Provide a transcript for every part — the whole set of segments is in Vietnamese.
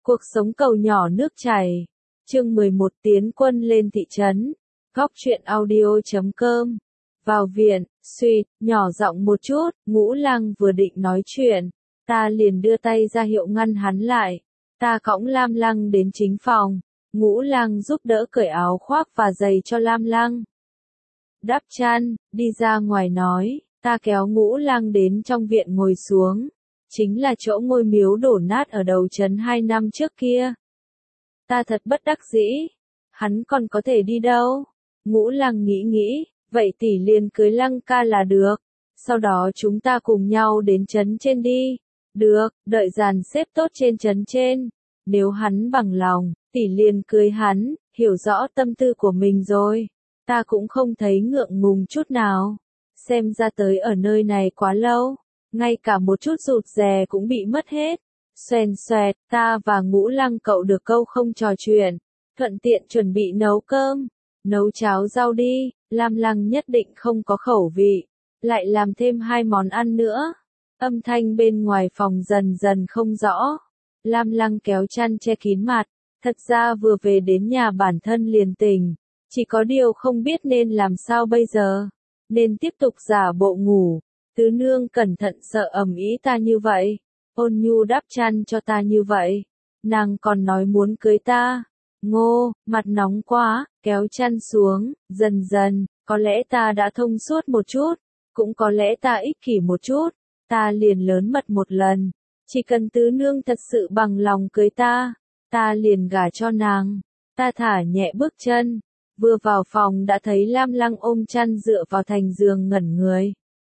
Cuộc sống cầu nhỏ nước chảy. Chương 11 tiến quân lên thị trấn. Góc truyện audio.com. Vào viện, suýt, nhỏ giọng một chút, Ngũ Lăng vừa định nói chuyện. Ta liền đưa tay ra hiệu ngăn hắn lại. Ta cõng Lam Lăng đến chính phòng. Ngũ Lăng giúp đỡ cởi áo khoác và giày cho Lam Lăng. Đắp chăn, đi ra ngoài nói, ta kéo Ngũ Lăng đến trong viện ngồi xuống. Chính là chỗ ngôi miếu đổ nát ở đầu trấn 2 năm trước kia. Ta thật bất đắc dĩ. Hắn còn có thể đi đâu? Ngũ Lăng nghĩ, vậy tỷ liền cưới Lăng ca là được. Sau đó chúng ta cùng nhau đến trấn trên đi. Được, đợi dàn xếp tốt trên trấn trên. Nếu hắn bằng lòng, tỷ liền cưới hắn, hiểu rõ tâm tư của mình rồi. Ta cũng không thấy ngượng ngùng chút nào. Xem ra tới ở nơi này quá lâu. Ngay cả một chút rụt rè cũng bị mất hết. Xoèn xoẹt, ta và Ngũ Lăng cậu được câu không trò chuyện. Thuận tiện chuẩn bị nấu cơm. Nấu cháo rau đi, Lam Lăng nhất định không có khẩu vị. Lại làm thêm 2 món ăn nữa. Âm thanh bên ngoài phòng dần dần không rõ. Lam Lăng kéo chăn che kín mặt. Thật ra vừa về đến nhà bản thân liền tỉnh. Chỉ có điều không biết nên làm sao bây giờ. Nên tiếp tục giả bộ ngủ. Tứ nương cẩn thận sợ ầm ĩ ta như vậy. Ôn nhu đắp chăn cho ta như vậy. Nàng còn nói muốn cưới ta. Ngô, mặt nóng quá, kéo chăn xuống, dần dần, có lẽ ta đã thông suốt một chút. Cũng có lẽ ta ích kỷ một chút. Ta liền lớn mật một lần. Chỉ cần tứ nương thật sự bằng lòng cưới ta. Ta liền gả cho nàng. Ta thả nhẹ bước chân. Vừa vào phòng đã thấy Lam Lăng ôm chăn dựa vào thành giường ngẩn người.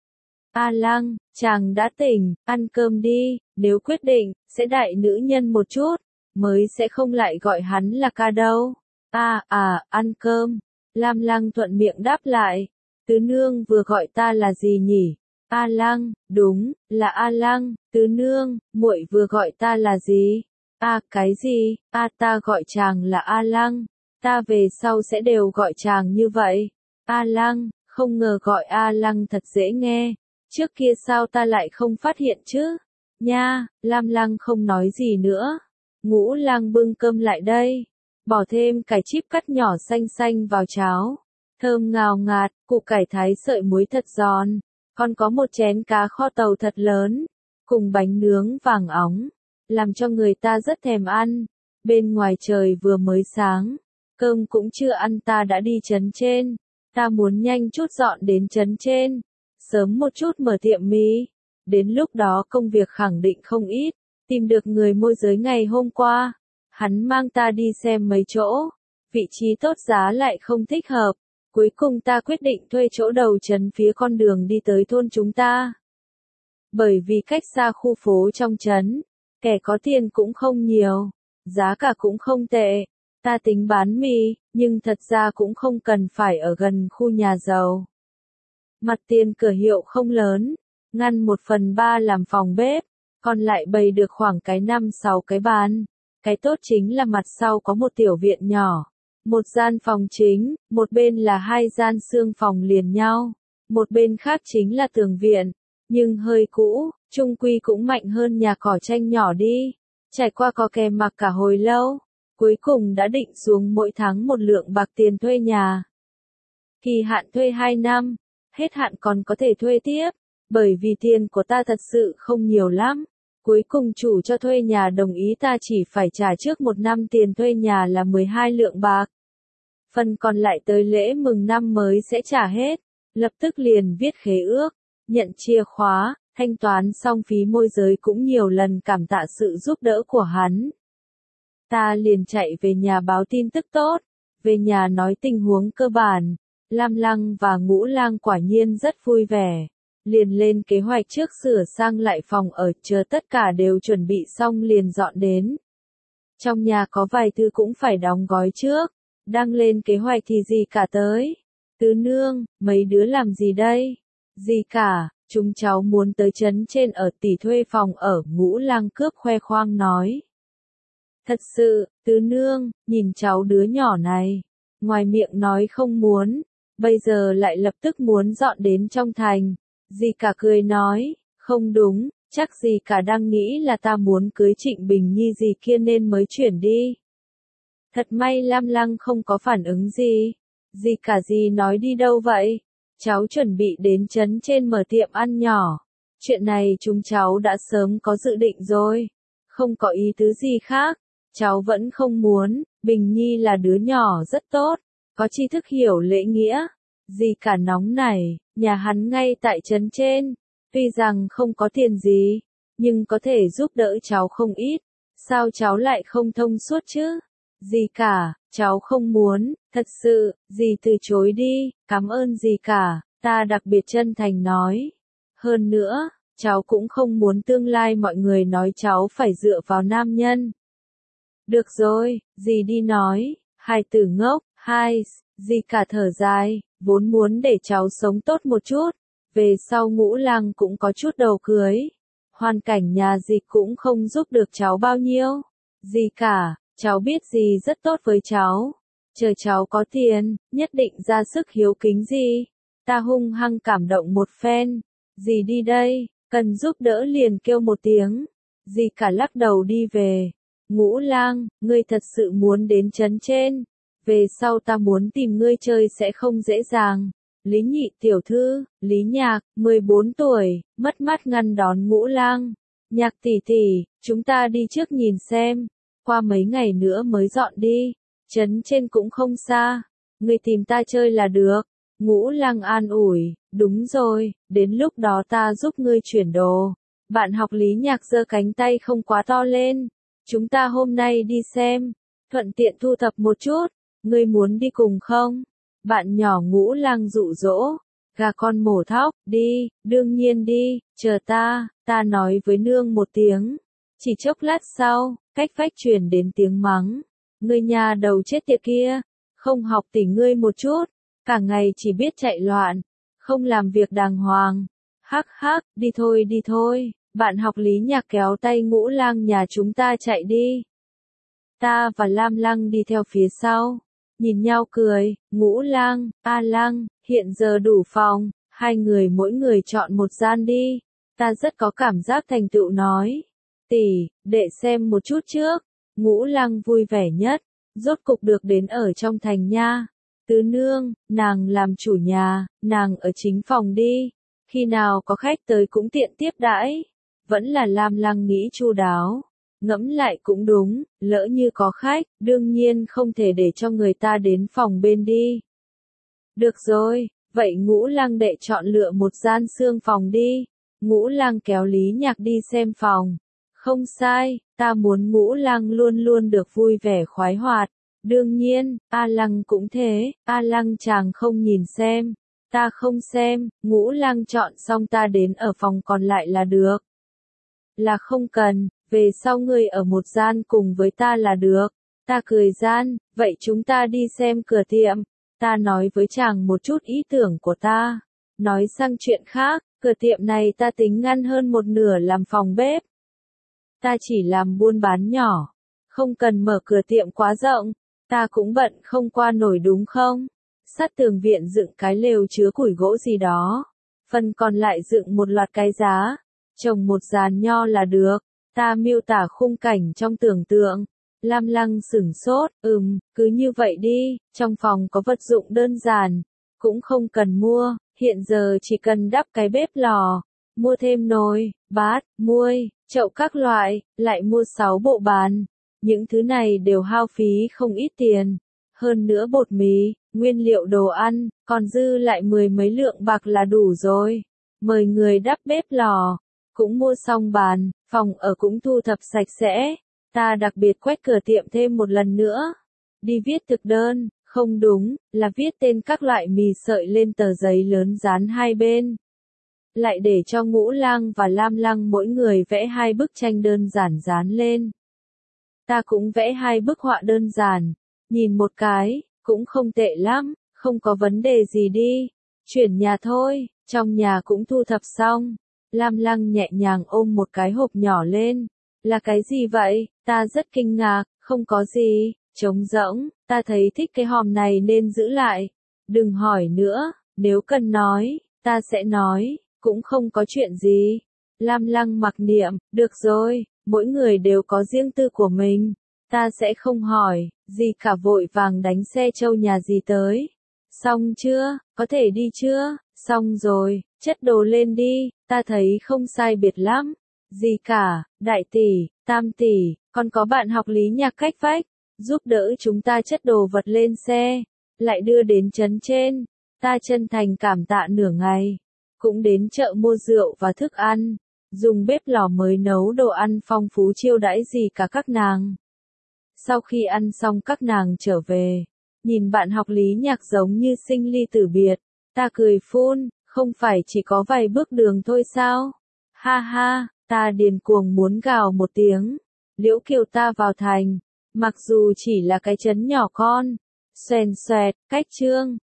A Lăng, chàng đã tỉnh, ăn cơm đi, nếu quyết định, sẽ đại nữ nhân một chút, mới sẽ không lại gọi hắn là ca đâu. Ăn cơm. Lam Lăng thuận miệng đáp lại. Tứ nương vừa gọi ta là gì nhỉ? A Lăng, đúng, là A Lăng. Tứ nương, muội vừa gọi ta là gì? Cái gì? Ta gọi chàng là A Lăng. Ta về sau sẽ đều gọi chàng như vậy. A Lăng, không ngờ gọi A Lăng thật dễ nghe. Trước kia sao ta lại không phát hiện chứ? Nha, Lam Lăng không nói gì nữa. Ngũ Lăng bưng cơm lại đây. Bỏ thêm cải chip cắt nhỏ xanh xanh vào cháo. Thơm ngào ngạt, củ cải thái sợi muối thật giòn. Còn có một chén cá kho tàu thật lớn. Cùng bánh nướng vàng óng. Làm cho người ta rất thèm ăn. Bên ngoài trời vừa mới sáng. Cơm cũng chưa ăn ta đã đi trấn trên. Ta muốn nhanh chút dọn đến trấn trên. Sớm một chút mở tiệm mì. Đến lúc đó công việc khẳng định không ít. Tìm được người môi giới ngày hôm qua. Hắn mang ta đi xem mấy chỗ. Vị trí tốt giá lại không thích hợp. Cuối cùng ta quyết định thuê chỗ đầu trấn phía con đường đi tới thôn chúng ta. Bởi vì cách xa khu phố trong trấn. Kẻ có tiền cũng không nhiều. Giá cả cũng không tệ. Ta tính bán mì, nhưng thật ra cũng không cần phải ở gần khu nhà giàu. Mặt tiền cửa hiệu không lớn, ngăn 1/3 làm phòng bếp, còn lại bày được khoảng cái 5-6 cái bàn. Cái tốt chính là mặt sau có một tiểu viện nhỏ, một gian phòng chính, một bên là 2 gian xương phòng liền nhau, một bên khác chính là tường viện, nhưng hơi cũ, chung quy cũng mạnh hơn nhà cỏ tranh nhỏ đi. Trải qua có kè mặc cả hồi lâu, cuối cùng đã định xuống mỗi tháng 1 lượng bạc tiền thuê nhà. Kỳ hạn thuê 2 năm. Hết hạn còn có thể thuê tiếp, bởi vì tiền của ta thật sự không nhiều lắm. Cuối cùng chủ cho thuê nhà đồng ý ta chỉ phải trả trước 1 năm tiền thuê nhà là 12 lượng bạc. Phần còn lại tới lễ mừng năm mới sẽ trả hết. Lập tức liền viết khế ước, nhận chìa khóa, thanh toán xong phí môi giới cũng nhiều lần cảm tạ sự giúp đỡ của hắn. Ta liền chạy về nhà báo tin tức tốt, về nhà nói tình huống cơ bản. Lam Lăng và Ngũ Lăng quả nhiên rất vui vẻ. Liền lên kế hoạch trước sửa sang lại phòng ở, chờ tất cả đều chuẩn bị xong liền dọn đến. Trong nhà có vài thứ cũng phải đóng gói trước. Đang lên kế hoạch thì gì cả tới. Tứ nương, mấy đứa làm gì đây? Gì cả, chúng cháu muốn tới trấn trên ở tỷ thuê phòng ở. Ngũ Lăng cướp khoe khoang nói. Thật sự, tứ nương, nhìn cháu đứa nhỏ này. Ngoài miệng nói không muốn. Bây giờ lại lập tức muốn dọn đến trong thành. Dì cả cười nói, không đúng, Chắc gì cả đang nghĩ là ta muốn cưới Trịnh Bình Nhi gì kia nên mới chuyển đi. Thật may Lam Lăng không có phản ứng gì. Gì cả gì nói đi đâu vậy? Cháu chuẩn bị đến trấn trên mở tiệm ăn nhỏ. Chuyện này chúng cháu đã sớm có dự định rồi. Không có ý tứ gì khác. Cháu vẫn không muốn, Bình Nhi là đứa nhỏ rất tốt, có tri thức hiểu lễ nghĩa. Gì cả nóng này, nhà hắn ngay tại trấn trên. Tuy rằng không có tiền gì, nhưng có thể giúp đỡ cháu không ít. Sao cháu lại không thông suốt chứ? Gì cả, cháu không muốn, thật sự, dì từ chối đi, cảm ơn gì cả, ta đặc biệt chân thành nói. Hơn nữa, cháu cũng không muốn tương lai mọi người nói cháu phải dựa vào nam nhân. Được rồi, dì đi nói, hai từ ngốc, hai, dì cả thở dài, vốn muốn để cháu sống tốt một chút, về sau Ngũ Lang cũng có chút đầu cưới. Hoàn cảnh nhà dì cũng không giúp được cháu bao nhiêu. Dì cả, cháu biết dì rất tốt với cháu. Chờ cháu có tiền, nhất định ra sức hiếu kính dì. Ta hung hăng cảm động một phen. Dì đi đây, cần giúp đỡ liền kêu một tiếng. Dì cả lắc đầu đi về. Ngũ Lang, ngươi thật sự muốn đến trấn trên. Về sau ta muốn tìm ngươi chơi sẽ không dễ dàng. Lý Nhị tiểu thư, Lý Nhạc, 14 tuổi, mất mát ngăn đón Ngũ Lang. Nhạc tỷ tỷ, chúng ta đi trước nhìn xem. Qua mấy ngày nữa mới dọn đi. Trấn trên cũng không xa. Ngươi tìm ta chơi là được. Ngũ Lang an ủi, đúng rồi, đến lúc đó ta giúp ngươi chuyển đồ. Bạn học Lý Nhạc giơ cánh tay không quá to lên. Chúng ta hôm nay đi xem, thuận tiện thu thập một chút, ngươi muốn đi cùng không? Bạn nhỏ Ngũ Lang dụ dỗ, gà con mổ thóc, đi, đương nhiên đi, chờ ta nói với nương một tiếng. Chỉ chốc lát sau, cách vách truyền đến tiếng mắng, ngươi nhà đầu chết tiệt kia, không học tỉ ngươi một chút, cả ngày chỉ biết chạy loạn, không làm việc đàng hoàng. Hắc hắc, đi thôi. Bạn học Lý Nhạc kéo tay Ngũ Lang nhà chúng ta chạy đi. Ta và Lam Lăng đi theo phía sau. Nhìn nhau cười, Ngũ Lang, A Lăng, hiện giờ đủ phòng, hai người mỗi người chọn một gian đi. Ta rất có cảm giác thành tựu nói. Tỷ, để xem một chút trước. Ngũ Lang vui vẻ nhất, rốt cục được đến ở trong thành nha. Tứ nương, nàng làm chủ nhà, nàng ở chính phòng đi. Khi nào có khách tới cũng tiện tiếp đãi. Vẫn là Lam Lăng nghĩ chu đáo. Ngẫm lại cũng đúng, lỡ như có khách, đương nhiên không thể để cho người ta đến phòng bên đi. Được rồi, vậy Ngũ Lang đệ chọn lựa một gian xương phòng đi. Ngũ Lang kéo Lý Nhạc đi xem phòng. Không sai, ta muốn Ngũ Lang luôn luôn được vui vẻ khoái hoạt. Đương nhiên, A Lăng cũng thế, A Lăng chàng không nhìn xem. Ta không xem, Ngũ Lang chọn xong ta đến ở phòng còn lại là được. Là không cần, về sau ngươi ở một gian cùng với ta là được. Ta cười gian, vậy chúng ta đi xem cửa tiệm. Ta nói với chàng một chút ý tưởng của ta. Nói sang chuyện khác, cửa tiệm này ta tính ngăn hơn một nửa làm phòng bếp. Ta chỉ làm buôn bán nhỏ, không cần mở cửa tiệm quá rộng. Ta cũng bận không qua nổi đúng không? Sát tường viện dựng cái lều chứa củi gỗ gì đó. Phần còn lại dựng một loạt cái giá. Trồng một giàn nho là được. Ta miêu tả khung cảnh trong tưởng tượng. Lam Lăng sửng sốt, cứ như vậy đi, trong phòng có vật dụng đơn giản, cũng không cần mua, hiện giờ chỉ cần đắp cái bếp lò, mua thêm nồi, bát, muôi, chậu các loại, lại mua 6 bộ bàn. Những thứ này đều hao phí không ít tiền. Hơn nữa bột mì, nguyên liệu đồ ăn, còn dư lại 10 mấy lượng bạc là đủ rồi. Mời người đắp bếp lò, cũng mua xong bàn, phòng ở cũng thu thập sạch sẽ. Ta đặc biệt quét cửa tiệm thêm một lần nữa. Đi viết thực đơn, không đúng, là viết tên các loại mì sợi lên tờ giấy lớn dán hai bên. Lại để cho Ngũ Lang và Lam Lăng mỗi người vẽ 2 bức tranh đơn giản dán lên. Ta cũng vẽ 2 bức họa đơn giản, nhìn một cái, cũng không tệ lắm, không có vấn đề gì đi. Chuyển nhà thôi, trong nhà cũng thu thập xong. Lam Lăng nhẹ nhàng ôm một cái hộp nhỏ lên. Là cái gì vậy? Ta rất kinh ngạc, không có gì, trống rỗng, ta thấy thích cái hòm này nên giữ lại. Đừng hỏi nữa, nếu cần nói, ta sẽ nói, cũng không có chuyện gì. Lam Lăng mặc niệm, được rồi, mỗi người đều có riêng tư của mình. Ta sẽ không hỏi, gì cả vội vàng đánh xe châu nhà gì tới. Xong chưa, có thể đi chưa? Xong rồi, chất đồ lên đi, ta thấy không sai biệt lắm. Gì cả, đại tỷ, tam tỷ, còn có bạn học lý nhạc cách vách, giúp đỡ chúng ta chất đồ vật lên xe, lại đưa đến trấn trên. Ta chân thành cảm tạ nửa ngày, cũng đến chợ mua rượu và thức ăn, dùng bếp lò mới nấu đồ ăn phong phú chiêu đãi gì cả các nàng. Sau khi ăn xong các nàng trở về, nhìn bạn học lý nhạc giống như sinh ly tử biệt, ta cười phun, không phải chỉ có vài bước đường thôi sao? Ha ha, ta điên cuồng muốn gào một tiếng. Liễu Kiều ta vào thành, mặc dù chỉ là cái trấn nhỏ con, xoèn xoẹt, cách Trương